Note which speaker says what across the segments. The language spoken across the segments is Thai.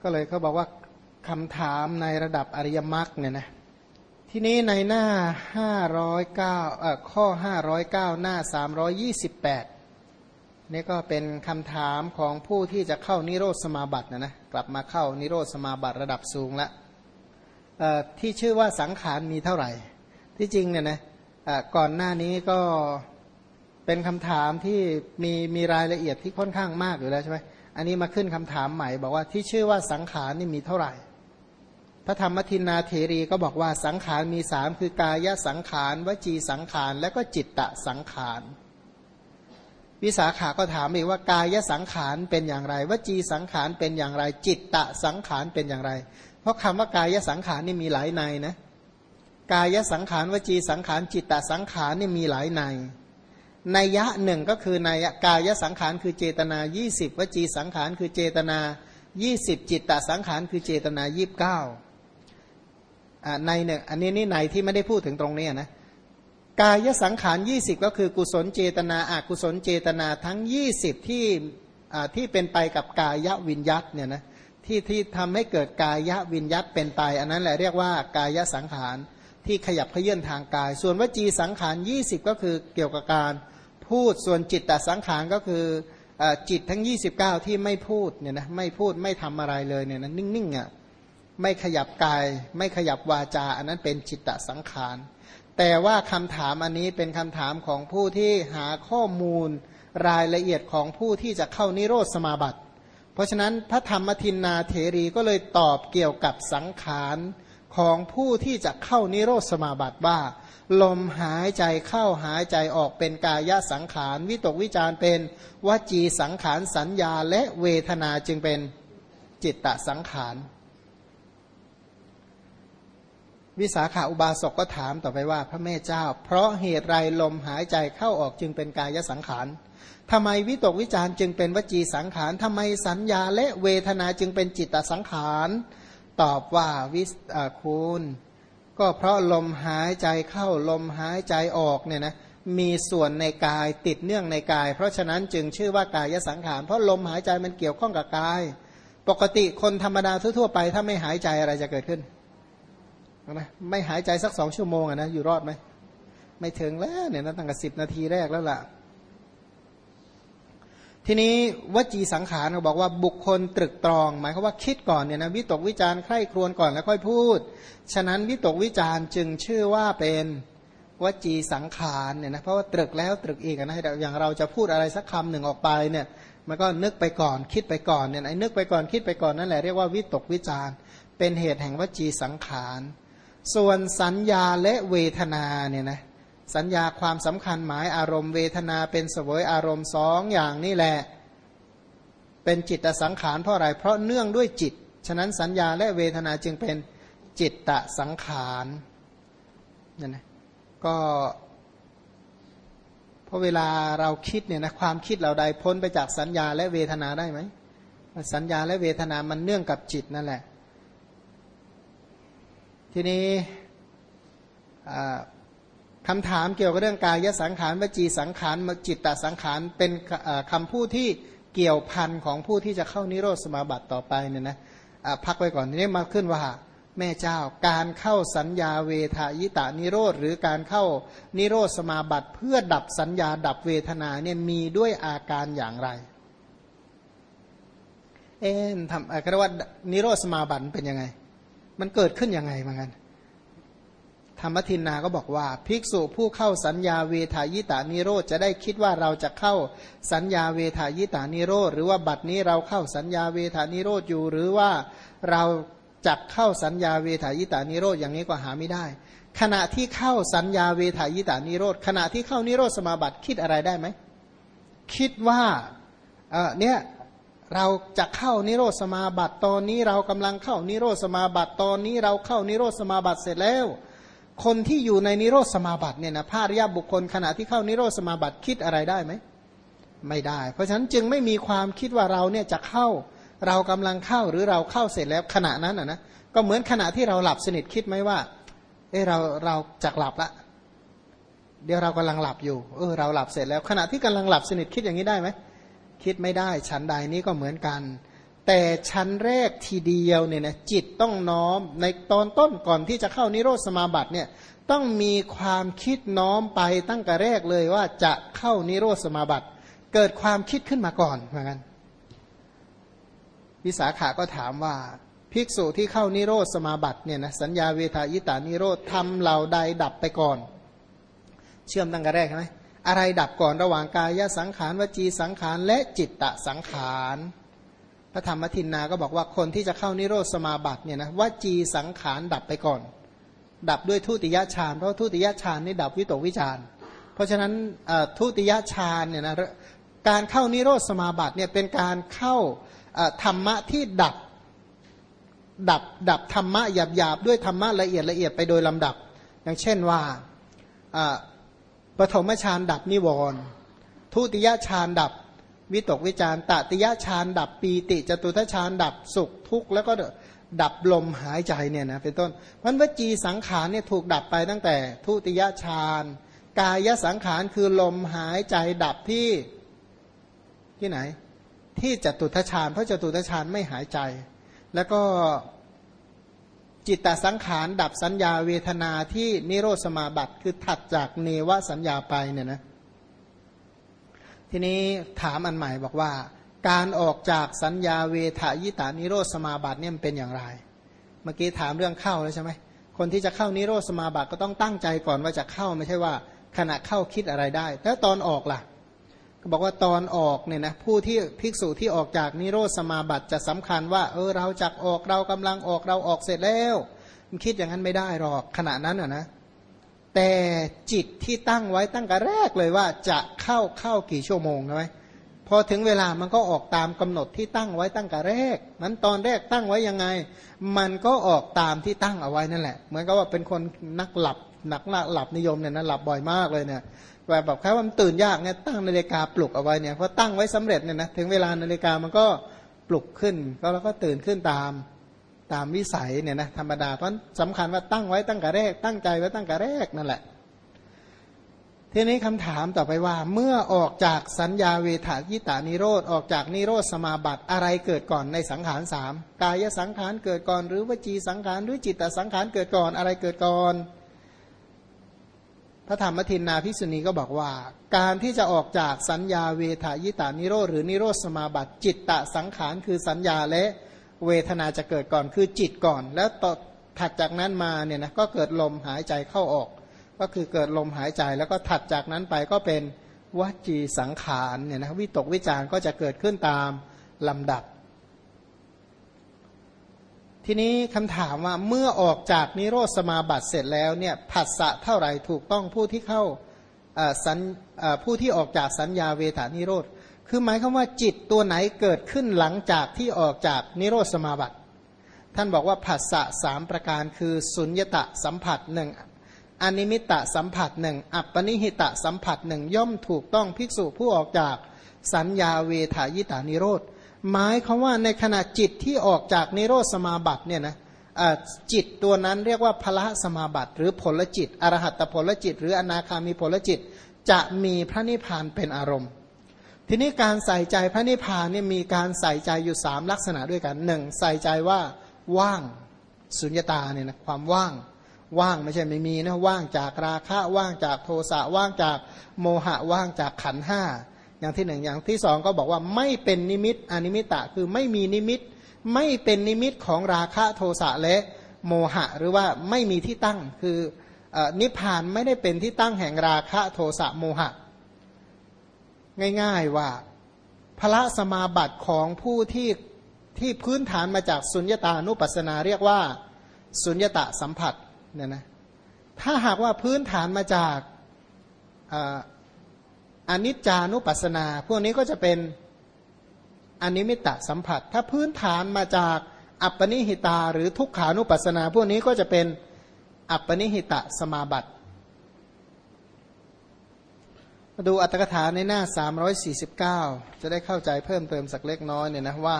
Speaker 1: ก็เลยเขาบอกว่าคำถามในระดับอริยมรรคเนี่ยนะทีนี้ในหน้า509ข้อ509หน้า328นี่ก็เป็นคำถามของผู้ที่จะเข้านิโรธสมาบัตินะกลับมาเข้านิโรธสมาบัติระดับสูงละที่ชื่อว่าสังขารมีเท่าไหร่ที่จริงเนี่ยนะก่อนหน้านี้ก็เป็นคำถามที่มีรายละเอียดที่ค่อนข้างมากอยู่แล้วใช่ไหมอันนี้มาขึ้นคำถามใหม่บอกว่าที่ชื่อว่าสังขารนี่มีเท่าไหร่พระธรรมทินนาเถรีก็บอกว่าสังขารมีสามคือกายสังขารวจีสังขารและก็จิตตสังขารวิสาขาก็ถามอีกว่ากายสังขารเป็นอย่างไรวจีสังขารเป็นอย่างไรจิตตสังขารเป็นอย่างไรเพราะคำว่ากายสังขารนี่มีหลายในนะกายสังขารวจีสังขารจิตตสังขารนี่มีหลายในนัยยะหนึ่งก็คือนัยกายสังขารคือเจตนา20วจีสังขารคือเจตนา20จิตตสังขารคือเจตนา29ในหนึ่งอันนี้นี่ในที่ไม่ได้พูดถึงตรงนี้นะกายสังขาร20ก็คือกุศลเจตนาอกุศลเจตนาทั้ง20ที่เป็นไปกับกายวิญญัตเนี่ยนะที่ทำให้เกิดกายวิญญัตเป็นไปอันนั้นแหละเรียกว่ากายสังขารที่ขยับเขยื่อนทางกายส่วนวจีสังขาร20ก็คือเกี่ยวกับการพูดส่วนจิตตสังขารก็คือจิตทั้ง29ที่ไม่พูดเนี่ยนะไม่พูดไม่ทำอะไรเลยเนี่ยนะนิ่งๆอ่ะไม่ขยับกายไม่ขยับวาจาอันนั้นเป็นจิตตสังขารแต่ว่าคำถามอันนี้เป็นคำถามของผู้ที่หาข้อมูลรายละเอียดของผู้ที่จะเข้านิโรธสมาบัติเพราะฉะนั้นพระธรรมทินนาเถรีก็เลยตอบเกี่ยวกับสังขารของผู้ที่จะเข้านิโรธสมาบัติว่าลมหายใจเข้าหายใจออกเป็นกายสังขารวิตกวิจารเป็นวจีสังขารสัญญาและเวทนาจึงเป็นจิตตสังขารวิสาขาอุบาสกก็ถามต่อไปว่าพระแม่เจ้าเพราะเหตุไรลมหายใจเข้าออกจึงเป็นกายสังขารทำไมวิตกวิจารจึงเป็นวจีสังขารทำไมสัญญาและเวทนาจึงเป็นจิตตสังขารตอบว่าคุณก็เพราะลมหายใจเข้าลมหายใจออกเนี่ยนะมีส่วนในกายติดเนื่องในกายเพราะฉะนั้นจึงชื่อว่ากายสังขารเพราะลมหายใจมันเกี่ยวข้องกับกายปกติคนธรรมดาทั่วๆไปถ้าไม่หายใจอะไรจะเกิดขึ้นนะไม่หายใจสัก2 ชั่วโมงนะอยู่รอดไหมไม่ถึงแล้วเนี่ยนะตั้งแต่10 นาทีแรกแล้วล่ะทีนี้วจีสังขารเขาบอกว่าบุคคลตรึกตรองหมายความว่าคิดก่อนเนี่ยนะวิตกวิจารใคร่ครวญก่อนแล้วค่อยพูดฉะนั้นวิตกวิจารจึงชื่อว่าเป็นวจีสังขารเนี่ยนะเพราะว่าตรึกแล้วตรึกอีกนะอย่างเราจะพูดอะไรสักคำหนึ่งออกไปเนี่ยมันก็นึกไปก่อนคิดไปก่อนเนี่ยไอ้นึกไปก่อนคิดไปก่อนนั่นแหละเรียกว่าวิตกวิจารเป็นเหตุแห่งวจีสังขารส่วนสัญญาและเวทนาเนี่ยนะสัญญาความสำคัญหมายอารมณ์เวทนาเป็นเสวยอารมณ์2อย่างนี่แหละเป็นจิตตสังขารเพราะอะไรเพราะเนื่องด้วยจิตฉะนั้นสัญญาและเวทนาจึงเป็นจิตตสังขารนั่นนะก็เพราะเวลาเราคิดเนี่ยนะความคิดเราใดพ้นไปจากสัญญาและเวทนาได้ไหมสัญญาและเวทนามันเนื่องกับจิตนั่นแหละทีนี้คำถามเกี่ยวกับเรื่องกายสังขารวจีสังขารจิตตสังขารเป็นคำพูดที่เกี่ยวพันของผู้ที่จะเข้านิโรธสมาบัติต่อไปเนี่ยนะพักไว้ก่อนทีนี้มาขึ้นว่าแม่เจ้าการเข้าสัญญาเวทายตานิโรธหรือการเข้านิโรธสมาบัติเพื่อดับสัญญาดับเวทนาเนี่ยมีด้วยอาการอย่างไรทำก็เรียกว่านิโรธสมาบัติเป็นยังไงมันเกิดขึ้นยังไงเหมือนกันธรรมทินนาก็บอกว่าภิกษุผู้เข้าสัญญาเวทายตานิโรธจะได้คิดว่าเราจะเข้าสัญญาเวทายตานิโรธหรือว่าบัดนี้เราเข้าสัญญาเวทานิโรธอยู่หรือว่าเราจักเข้าสัญญาเวทายตานิโรธอย่างนี้ก็หาไม่ได้ขณะที่เข้าสัญญาเวทายตานิโรธขณะที่เข้านิโรธสมาบัติคิดอะไรได้ไหมคิดว่าเนี่ยเราจะเข้านิโรธสมาบัติตอนนี้เรากำลังเข้านิโรธสมาบัติตอนนี้เราเข้านิโรธสมาบัติเสร็จแล้วคนที่อยู่ในนิโรธสมาบัติเนี่ยนะพระอริยบุคคลขณะที่เข้านิโรธสมาบัติคิดอะไรได้ไหมไม่ได้เพราะฉะนั้นจึงไม่มีความคิดว่าเราเนี่ยจะเข้าเรากำลังเข้าหรือเราเข้าเสร็จแล้วขณะนั้นนะก็เหมือนขณะที่เราหลับสนิทคิดไหมว่าเราจะหลับละเดี๋ยวเรากำลังหลับอยู่เราหลับเสร็จแล้วขณะที่กำลังหลับสนิทคิดอย่างนี้ได้ไหมคิดไม่ได้ฉันใดนี้ก็เหมือนกันแต่ชั้นแรกทีเดียวเนี่ยนะจิตต้องน้อมในตอนต้นก่อนที่จะเข้านิโรธสมาบัติเนี่ยต้องมีความคิดน้อมไปตั้งแต่แรกเลยว่าจะเข้านิโรธสมาบัติเกิดความคิดขึ้นมาก่อนเหมือนกันวิสาขาก็ถามว่าภิกษุที่เข้านิโรธสมาบัติเนี่ยนะสัญญาเวทายตานิโรธทำเหล่าใดดับไปก่อนเชื่อมตั้งแต่แรกใช่ไหมอะไรดับก่อนระหว่างกายสังขารวจีสังขารและจิตตสังขารพระธรรมทินนาก็บอกว่าคนที่จะเข้านิโรธสมาบัติเนี่ยนะวจีสังขารดับไปก่อนดับด้วยทุติยฌานเพราะทุติยฌานนี่ดับวิตกวิจารเพราะฉะนั้นทุติยฌานเนี่ยนะการเข้านิโรธสมาบัติเนี่ยเป็นการเข้าธรรมะที่ดับธรรมะหยาบๆด้วยธรรมะละเอียดไปโดยลำดับอย่างเช่นว่าปฐมฌานดับนิวรณ์ทุติยฌานดับวิตกวิจารตติยฌานดับปีติจตุตฌานดับสุขทุกข์แล้วก็ดับลมหายใจเนี่ยนะเป็นต้นมันวจีสังขารเนี่ยถูกดับไปตั้งแต่ทุติยฌานกายสังขารคือลมหายใจดับที่ไหนที่จตุตฌานเพราะจตุตฌานไม่หายใจแล้วก็จิตตสังขารดับสัญญาเวทนาที่นิโรธสมาบัติคือถัดจากเนวสัญญาไปเนี่ยนะทีนี้ถามอันใหม่บอกว่าการออกจากสัญญาเวทายตานิโรธสมาบัติเนี่ยมันเป็นอย่างไรเมื่อกี้ถามเรื่องเข้าแล้วใช่ไหมคนที่จะเข้านิโรธสมาบัติก็ต้องตั้งใจก่อนว่าจะเข้าไม่ใช่ว่าขณะเข้าคิดอะไรได้แล้วตอนออกล่ะก็บอกว่าตอนออกเนี่ยนะผู้ที่ภิกษุที่ออกจากนิโรธสมาบัติจะสำคัญว่าเราจักออกเรากำลังออกเราออกเสร็จแล้วมันคิดอย่างนั้นไม่ได้หรอกขณะนั้นนะแต่จิตที่ตั้งไว้ตั้งแต่แรกเลยว่าจะเข้ากี่ชั่วโมงใช่ไหมพอถึงเวลามันก็ออกตามกำหนดที่ตั้งไว้ตั้งแต่แรกนั้นตอนแรกตั้งไว้ยังไงมันก็ออกตามที่ตั้งเอาไว้นั่นแหละเหมือนกับว่าเป็นคนนักหลับนิยมเนี่ยนะหลับบ่อยมากเลยเนี่ยแบบแค่ว่ามันตื่นยากเนี่ยตั้งนาฬิกาปลุกเอาไว้เนี่ยพอตั้งไว้สำเร็จเนี่ยนะถึงเวลานาฬิกามันก็ปลุกขึ้นแล้วก็ตื่นขึ้นตามวิสัยเนี่ยนะธรรมดาเพราะสำคัญว่าตั้งไว้ตั้งแต่แรกตั้งใจไว้ตั้งแต่แรกนั่นแหละทีนี้คำถามต่อไปว่าเมื่อออกจากสัญญาเวทายตานิโรธออกจากนิโรธสมาบัติอะไรเกิดก่อนในสังขารสามกายสังขารเกิดก่อนหรือวจีสังขารหรือจิตตสังขารเกิดก่อนอะไรเกิดก่อนพระธรรมทินนาภิกษุณีก็บอกว่าการที่จะออกจากสัญญาเวทายตานิโรธหรือนิโรธสมาบัติจิตตสังขารคือสัญญาและเวทนาจะเกิดก่อนคือจิตก่อนแล้วต่อถัดจากนั้นมาเนี่ยนะก็เกิดลมหายใจเข้าออกก็คือเกิดลมหายใจแล้วก็ถัดจากนั้นไปก็เป็นวจีสังขารเนี่ยนะวิตกวิจารก็จะเกิดขึ้นตามลำดับทีนี้คำถามว่าเมื่อออกจากนิโรธสมาบัติเสร็จแล้วเนี่ยผัสสะเท่าไหร่ถูกต้องผู้ที่เข้าผู้ที่ออกจากสัญญาเวทานิโรธคือหมายความว่าจิตตัวไหนเกิดขึ้นหลังจากที่ออกจากนิโรธสมาบัติท่านบอกว่าผัสสะสามประการคือสุญญตสัมผัสหนึ่งอนิมิตตสัมผัสหนึ่งอัปปนิหิตสัมผัสหนึ่งย่อมถูกต้องภิกษุผู้ออกจากสัญญาเวทายตานิโรธหมายความว่าในขณะจิตที่ออกจากนิโรธสมาบัติเนี่ยนะจิตตัวนั้นเรียกว่าพละสมาบัติหรือผลจิตอรหัตผลจิตหรืออนาคามีผลจิตจะมีพระนิพพานเป็นอารมณ์ทีนี้การใส่ใจพระนิพพานเนี่ยมีการใส่ใจอยู่3ลักษณะด้วยกัน1ใส่ใจว่าว่างสุญญตาเนี่ยนะความว่างไม่ใช่ไม่มีนะว่างจากราคะว่างจากโทสะว่างจากโมหะว่างจากขันธ์5อย่างที่1อย่างที่2ก็บอกว่าไม่เป็นนิมิตอนิมิตะคือไม่มีนิมิตไม่เป็นนิมิตของราคะโทสะและโมหะหรือว่าไม่มีที่ตั้งคือนิพพานไม่ได้เป็นที่ตั้งแห่งราคะโทสะโมหะง่ายๆว่าพละสมาบัติของผู้ที่พื้นฐานมาจากสุญญตานุปัสสนาเรียกว่าสุญญตาสัมผัสเนี่ยนะถ้าหากว่าพื้นฐานมาจากอนิจจานุปัสสนาพวกนี้ก็จะเป็นอนิมิตตสัมผัสถ้าพื้นฐานมาจากอัปปนิหิตาหรือทุกขานุปัสสนาพวกนี้ก็จะเป็นอัปปนิหิตสมาบัติมาดูอัตถกถาในหน้า349จะได้เข้าใจเพิ่มเติมสักเล็กน้อยเนี่ยนะว่า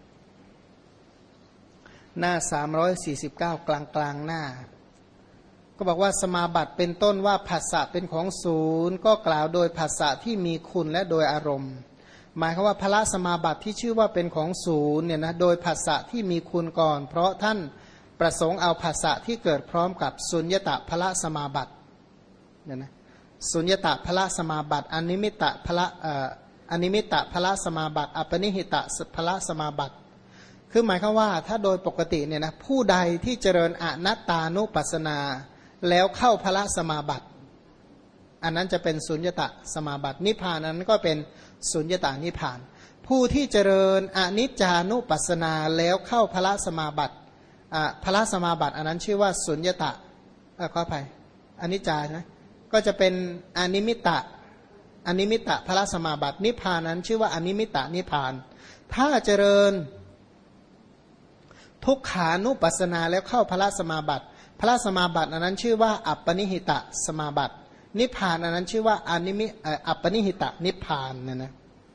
Speaker 1: หน้า349กลางหน้าก็บอกว่าสมาบัติเป็นต้นว่าผัสสะเป็นของศูนย์ก็กล่าวโดยผัสสะที่มีคุณและโดยอารมณ์หมายความว่าพละสมาบัติที่ชื่อว่าเป็นของศูนย์เนี่ยนะโดยผัสสะที่มีคุณก่อนเพราะท่านประสงค์เอาผัสสะที่เกิดพร้อมกับสุญญตพละสมาบัติเนี่ยนะสุญญตพละสมาบัติอนิมิตพละอนิมิตพละสมาบัติอปนิหิตพละสมาบัติคือหมายความว่าถ้าโดยปกติเนี่ยนะผู้ใดที่เจริญอนัตตานุปัสสนาแล้วเข้าพละสมาบัติอันนั้นจะเป็นสุญญตสมาบัตินิพพานนั้นก็เป็นสุญญตานิพพานผู้ที่เจริญอนิจจานุปัสสนาแล้วเข้าพละสมาบัติพละสมาบัติอันนั้นชื่อว่าสุญญตะขออภัยอนิจจานะก็จะเป็นอนิมิตะพละสมาบัตินิพพานนั้นชื่อว่าอนิมิตะนิพพานถ้าเจริญทุกขานุปัสสนาแล้วเข้าพละสมาบัติพระสมาบัติอันนั้นชื่อว่าอัปปนิหิตะสมาบัตินิพพานอันนั้นชื่อว่าอัปปนิหิตะนิพพานนะ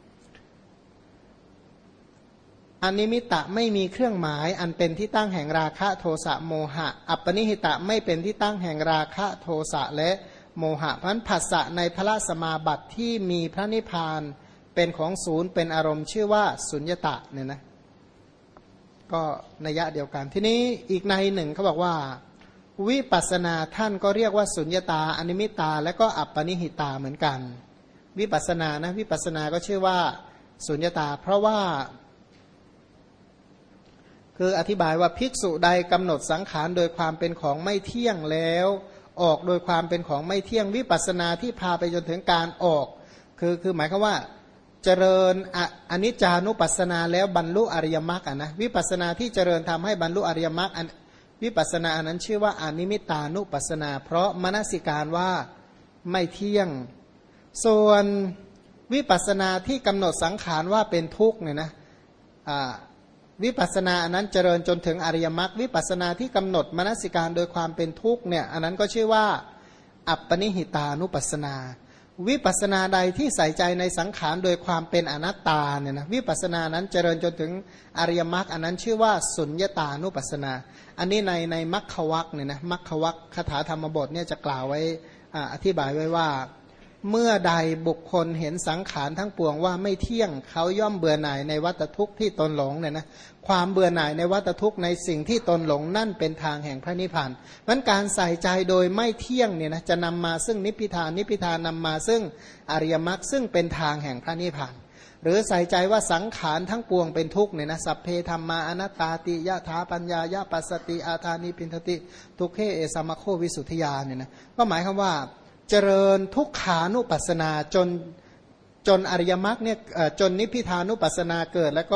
Speaker 1: อนิมิตะไม่มีเครื่องหมายอันเป็นที่ตั้งแห่งราคะโทสะโมหะอัปปนิหิตะไม่เป็นที่ตั้งแห่งราคะโทสะและโมหะเพราะฉะนั้นผัสสะในพระสมาบัติที่มีพระนิพพานเป็นของศูนย์เป็นอารมณ์ชื่อว่าสุญญตะเนี่ยนะก็นัยยะเดียวกันทีนี้อีกในหนึ่งเขาบอกว่าวิปัสสนาท่านก็เรียกว่าสุญญตาอนิมิตาและก็อัปปนิหิตาเหมือนกันวิปัสสนานะวิปัสสนาก็ชื่อว่าสุญญตาเพราะว่าคืออธิบายว่าภิกษุใดกำหนดสังขารโดยความเป็นของไม่เที่ยงแล้วออกโดยความเป็นของไม่เที่ยงวิปัสสนาที่พาไปจนถึงการออกคือหมายความว่าเจริญอนิจจานุปัสสนาแล้วบรรลุอริยมรรคนะวิปัสสนาที่เจริญทำให้บรรลุอริยมรรควิปัสสนาอันนั้นชื่อว่าอนิมิตานุปัสสนาเพราะมนสิการว่าไม่เที่ยงส่วนวิปัสสนาที่กำหนดสังขารว่าเป็นทุกข์เนี่ยนะวิปัสสนาอันนั้นเจริญจนถึงอริยมรรควิปัสสนาที่กำหนดมนสิการโดยความเป็นทุกข์เนี่ยอันนั้นก็ชื่อว่าอัปปนิหิตานุปัสสนาวิปัสสนาใดที่ใส่ใจในสังขารโดยความเป็นอนัตตาเนี่ยนะวิปัสสนานั้นเจริญจนถึงอริยมรรคอันนั้นชื่อว่าสุญญตานุปัสสนาอันนี้ในมัคควรรคเนี่ยนะมัคควรรคคาถาธรรมบทเนี่ยจะกล่าวไว้อธิบายไว้ว่าเมื่อใดบุคคลเห็นสังขารทั้งปวงว่าไม่เที่ยงเขาย่อมเบื่อหน่ายในวัฏทุกข์ที่ตนหลงเนี่ยนะความเบื่อหน่ายในวัฏทุกข์ในสิ่งที่ตนหลงนั่นเป็นทางแห่งพระนิพพานมันการใส่ใจโดยไม่เที่ยงเนี่ยนะจะนำมาซึ่งนิพพิทานนิพพิทานนำมาซึ่งอริยมรรคซึ่งเป็นทางแห่งพระนิพพานหรือใส่ใจว่าสังขารทั้งปวงเป็นทุกข์เนี่ยนะสัพเพธัมมาอนัตตาติยะถาปัญญายะปัสสติอาทานิปินทติทุกเขเอสัมมโควิสุทธิยาเนี่ยนะก็หมายความว่าเจริญทุกขานุปัสสนาจนอริยมรรคเนี่ยจนนิพพิทานุปัสสนาเกิดแล้วก็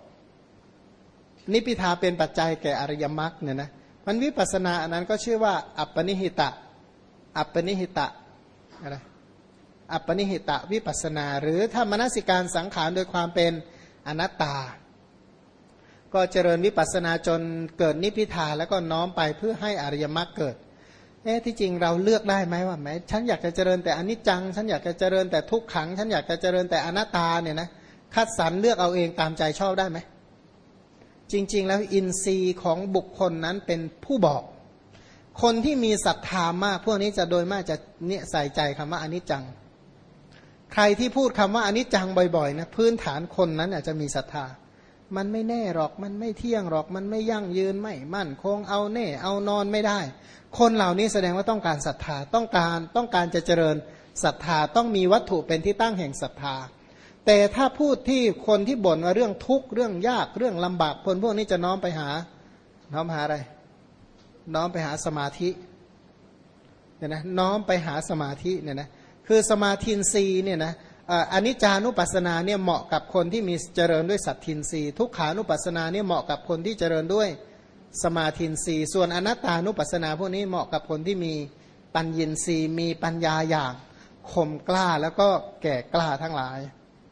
Speaker 1: นิพพิทาเป็นปัจจัยแก่อริยมรรคเนี่ยนะมันวิปัสสนาอันนั้นก็ชื่อว่าอัปปนิหิตะอะไรอัปปนิหิตะวิปัสสนาหรือถ้ามนสิการสังขารโดยความเป็นอนัตตาก็เจริญวิปัสสนาจนเกิดนิพพิทาแล้วก็น้อมไปเพื่อให้อริยมรรคเกิดที่จริงเราเลือกได้ไหมว่าแม้ฉันอยากจะเจริญแต่อนิจจังฉันอยากจะเจริญแต่ทุกขังฉันอยากจะเจริญแต่อนัตตาเนี่ยนะคัดสรรเลือกเอาเองตามใจชอบได้ไหมจริงๆแล้วอินทรีย์ของบุคคลนั้นเป็นผู้บอกคนที่มีศรัทธามากพวกนี้จะโดยมากจะเนี่ยใส่ใจคำว่าอนิจจังใครที่พูดคำว่าอนิจจังบ่อยๆนะพื้นฐานคนนั้นอาจจะมีศรัทธามันไม่แน่หรอกมันไม่เที่ยงหรอกมันไม่ยั่งยืนไม่มั่นคงเอาแน่เอานอนไม่ได้คนเหล่านี้แสดงว่าต้องการศรัทธาต้องการจะเจริญศรัทธาต้องมีวัตถุเป็นที่ตั้งแห่งศรัทธาแต่ถ้าพูดที่คนที่บ่นว่าเรื่องทุกข์เรื่องยากเรื่องลำบากคนพวกนี้จะน้อมไปหาอะไรน้อมไปหาสมาธิเนี่ยนะน้อมไปหาสมาธิเนี่ยนะคือสมาธินทรีย์เนี่ยนะอนิจจานุปัสสนาเนี่ยเหมาะกับคนที่มีเจริญด้วยสัตทินทรีย์ทุกขานุปัสสนาเนี่ยเหมาะกับคนที่เจริญด้วยสมาธินทรีย์ส่วนอนัตตานุปัสสนาพวกนี้เหมาะกับคนที่มีปัญญินทรีย์มีปัญญาอย่างคมกล้าแล้วก็แก่กล้าทั้งหลาย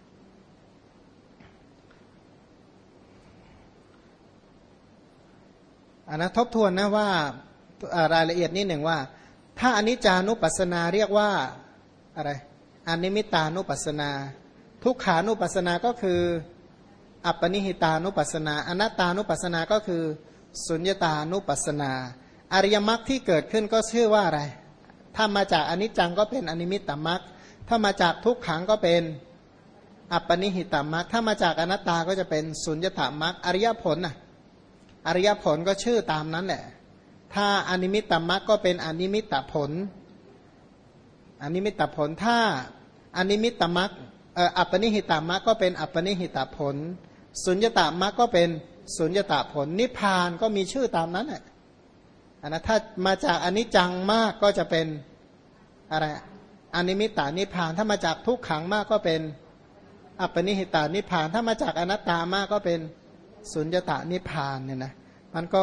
Speaker 1: นะทบทวนนะว่ารายละเอียดนิดหนึ่งว่าถ้าอนิจจานุปัสสนาเรียกว่าอะไรอนิมิตานุปัสสนาทุกขานุปัสสนาก็คืออัปปนิหิตานุปัสสนาอนัตตานุปัสสนาก็คือสุญญตานุปัสสนาอริยมรรคที่เกิดขึ้นก็ชื่อว่าอะไรถ้ามาจากอนิจจังก็เป็นอนิมิตตมรรคถ้ามาจากทุกขังก็เป็นอัปปนิหิตมรรคถ้ามาจากอนัตตาก็จะเป็นสุญญตมรรคอริยผลน่ะอริยผลก็ชื่อตามนั้นแหละถ้าอนิมิตตมรรคก็เป็นอนิมิตตผลอนิมิตตผลถ้าอนิมิตตมรรคอัปปนิหิตมรรคก็เป็นอัปปนิหิตผลสุญญตมรรคก็เป็นสุญญตผลนิพพานก็มีชื่อตามนั้นแหละนะถ้ามาจากอนิจจังมากก็จะเป็นอะไรอนิมิตตานิพพานถ้ามาจากทุกขังมากก็เป็นอัปปนิหิตานิพพานถ้ามาจากอนัตตามากก็เป็นสุญญตานิพพานเนี่ยนะมันก็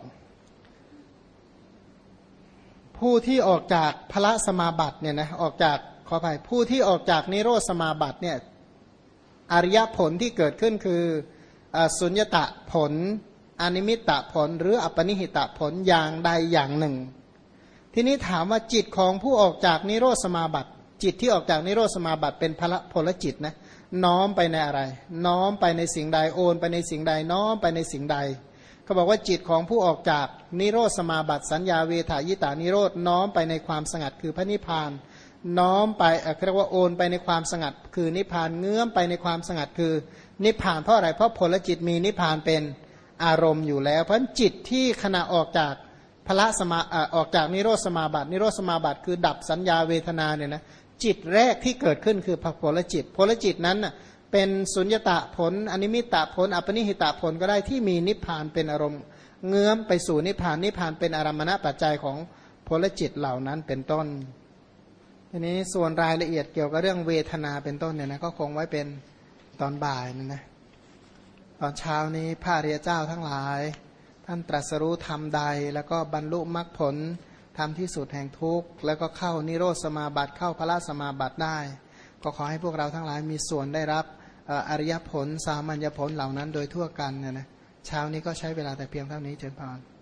Speaker 1: ผู้ที่ออกจากพละสมาบัติเนี่ยนะออกจากขออภัยผู้ที่ออกจากนิโรธสมาบัติเนี่ยอริยผลที่เกิดขึ้นคือสุญญตผลอนิมิตตผลหรืออัปปนิหิตผลอย่างใดอย่างหนึ่งทีนี้ถามว่าจิตของผู้ออกจากนิโรธสมาบัติจิตที่ออกจากนิโรธสมาบัติเป็นพลจิตนะน้อมไปในอะไรน้อมไปในสิ่งใดโอนไปในสิ่งใดน้อมไปในสิ่งใดเขาบอกว่าจิตของผู้ออกจากนิโรธสมาบัติสัญญาเวทายตานิโรธน้อมไปในความสงัดคือพระนิพพานน้อมไปเรียกว่าโอนไปในความสงัดคือนิพพานเงื้อมไปในความสงัดคือนิพพานเพราะอะไรเพราะผลจิตมีนิพพานเป็นอารมณ์อยู่แล้วเพราะจิตที่ขณะออกจากพละสมาออกจากนิโรธสมาบัตินิโรธสมาบัติคือดับสัญญาเวทนาเนี่ยนะจิตแรกที่เกิดขึ้นคือผลจิตผลจิตนั้นเป็นสุญญตผลอนิมิตตผลอัปปนิหิตผลก็ได้ที่มีนิพพานเป็นอารมณ์เงื้อมไปสู่นิพพานนิพพานเป็นอารมณปัจจัยของผลจิตเหล่านั้นเป็นต้นทีนี้ส่วนรายละเอียดเกี่ยวกับเรื่องเวทนาเป็นต้นเนี่ยนะก็คงไว้เป็นตอนบ่ายนะตอนเช้านี้พระอริยเจ้าทั้งหลายท่านตรัสรู้ธรรมใดแล้วก็บรรลุมรรคผลธรรมที่สุดแห่งทุกข์แล้วก็เข้านิโรธสมาบัติเข้าพระสมาบัติได้ก็ขอให้พวกเราทั้งหลายมีส่วนได้รับอริยผลสามัญญผลเหล่านั้นโดยทั่วกันนะเช้านี้ก็ใช้เวลาแต่เพียงเท่านี้เจริญพร